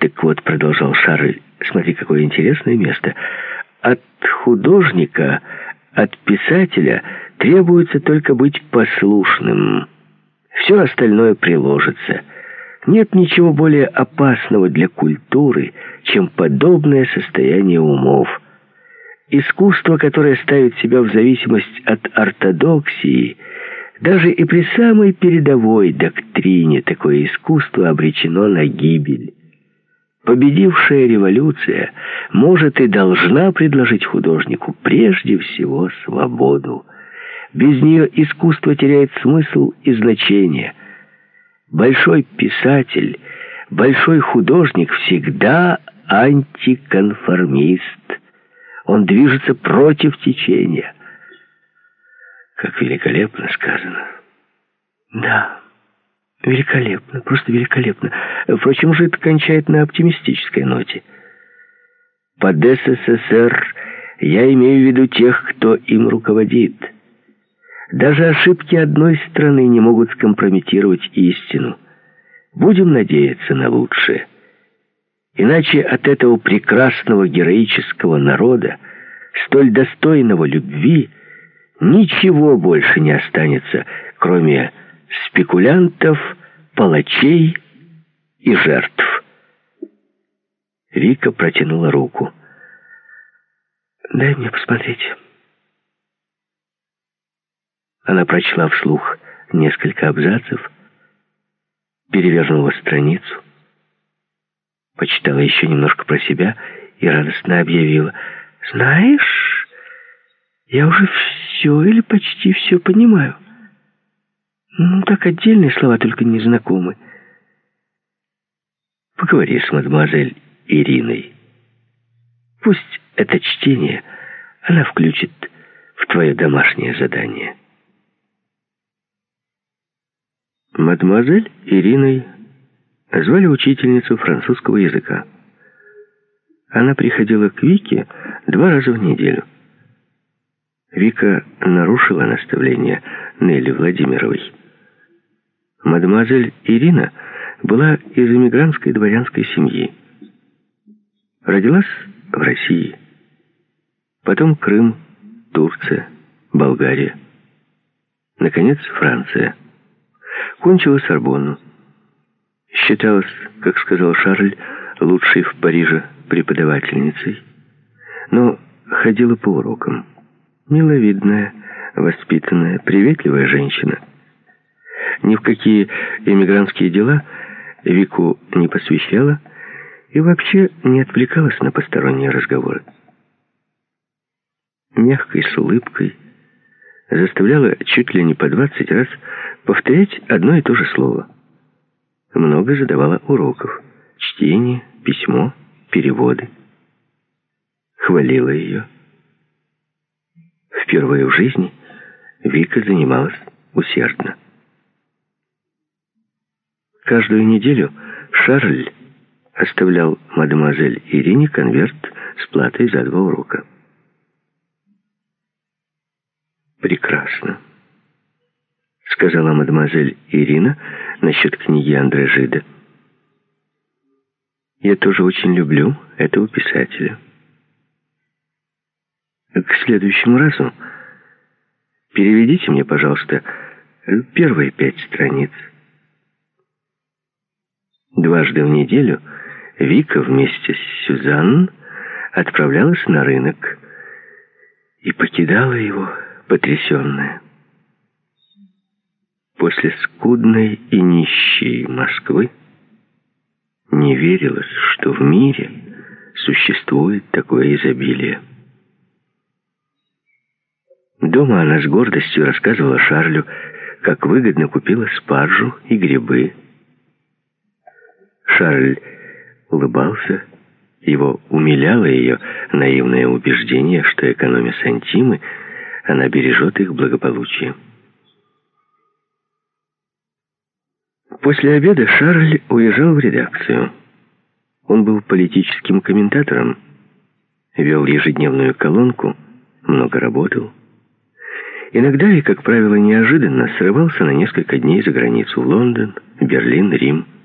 Так вот, продолжал Шарль, смотри, какое интересное место. От художника, от писателя требуется только быть послушным. Все остальное приложится. Нет ничего более опасного для культуры, чем подобное состояние умов. Искусство, которое ставит себя в зависимость от ортодоксии, даже и при самой передовой доктрине такое искусство обречено на гибель. Победившая революция может и должна предложить художнику прежде всего свободу. Без нее искусство теряет смысл и значение. Большой писатель, большой художник всегда антиконформист. Он движется против течения. Как великолепно сказано. Да, великолепно, просто великолепно. Впрочем, Жид кончает на оптимистической ноте. Под СССР я имею в виду тех, кто им руководит. Даже ошибки одной страны не могут скомпрометировать истину. Будем надеяться на лучшее. Иначе от этого прекрасного героического народа, столь достойного любви, ничего больше не останется, кроме спекулянтов, палачей и жертв. Вика протянула руку. «Дай мне посмотреть». Она прочла вслух несколько абзацев, перевернула страницу, почитала еще немножко про себя и радостно объявила: «Знаешь, я уже все или почти все понимаю. Ну, так отдельные слова только не знакомы. Поговори с мадемуазель Ириной. Пусть это чтение она включит в твое домашнее задание». Мадемуазель Ириной звали учительницу французского языка. Она приходила к Вике 2 раза в неделю. Вика нарушила наставление Нелли Владимировой. Мадемуазель Ирина была из эмигрантской дворянской семьи. Родилась в России. Потом Крым, Турция, Болгария. Наконец, Франция. Кончила Сорбонну. Считалась, как сказал Шарль, лучшей в Париже преподавательницей. Но ходила по урокам. Миловидная, воспитанная, приветливая женщина. Ни в какие эмигрантские дела Вику не посвящала и вообще не отвлекалась на посторонние разговоры. Мягкой, с улыбкой, заставляла чуть ли не по 20 раз повторять одно и то же слово. Много задавала уроков: чтение, письмо, переводы. Хвалила ее. Впервые в жизни Вика занималась усердно. Каждую неделю Шарль оставлял мадемуазель Ирине конверт с платой за 2 урока. «Прекрасно», — сказала мадемуазель Ирина насчет книги Андре Жида. «Я тоже очень люблю этого писателя. К следующему разу переведите мне, пожалуйста, первые 5 страниц». Дважды в неделю Вика вместе с Сюзанн отправлялась на рынок и покидала его, потрясенная. После скудной и нищей Москвы не верилось, что в мире существует такое изобилие. Дома она с гордостью рассказывала Шарлю, как выгодно купила спаржу и грибы. Шарль улыбался. Его умиляло ее наивное убеждение, что, экономя сантимы, она бережет их благополучие. После обеда Шарль уезжал в редакцию. Он был политическим комментатором, вел ежедневную колонку, много работал. Иногда и, как правило, неожиданно срывался на несколько дней за границу: в Лондон, Берлин, Рим.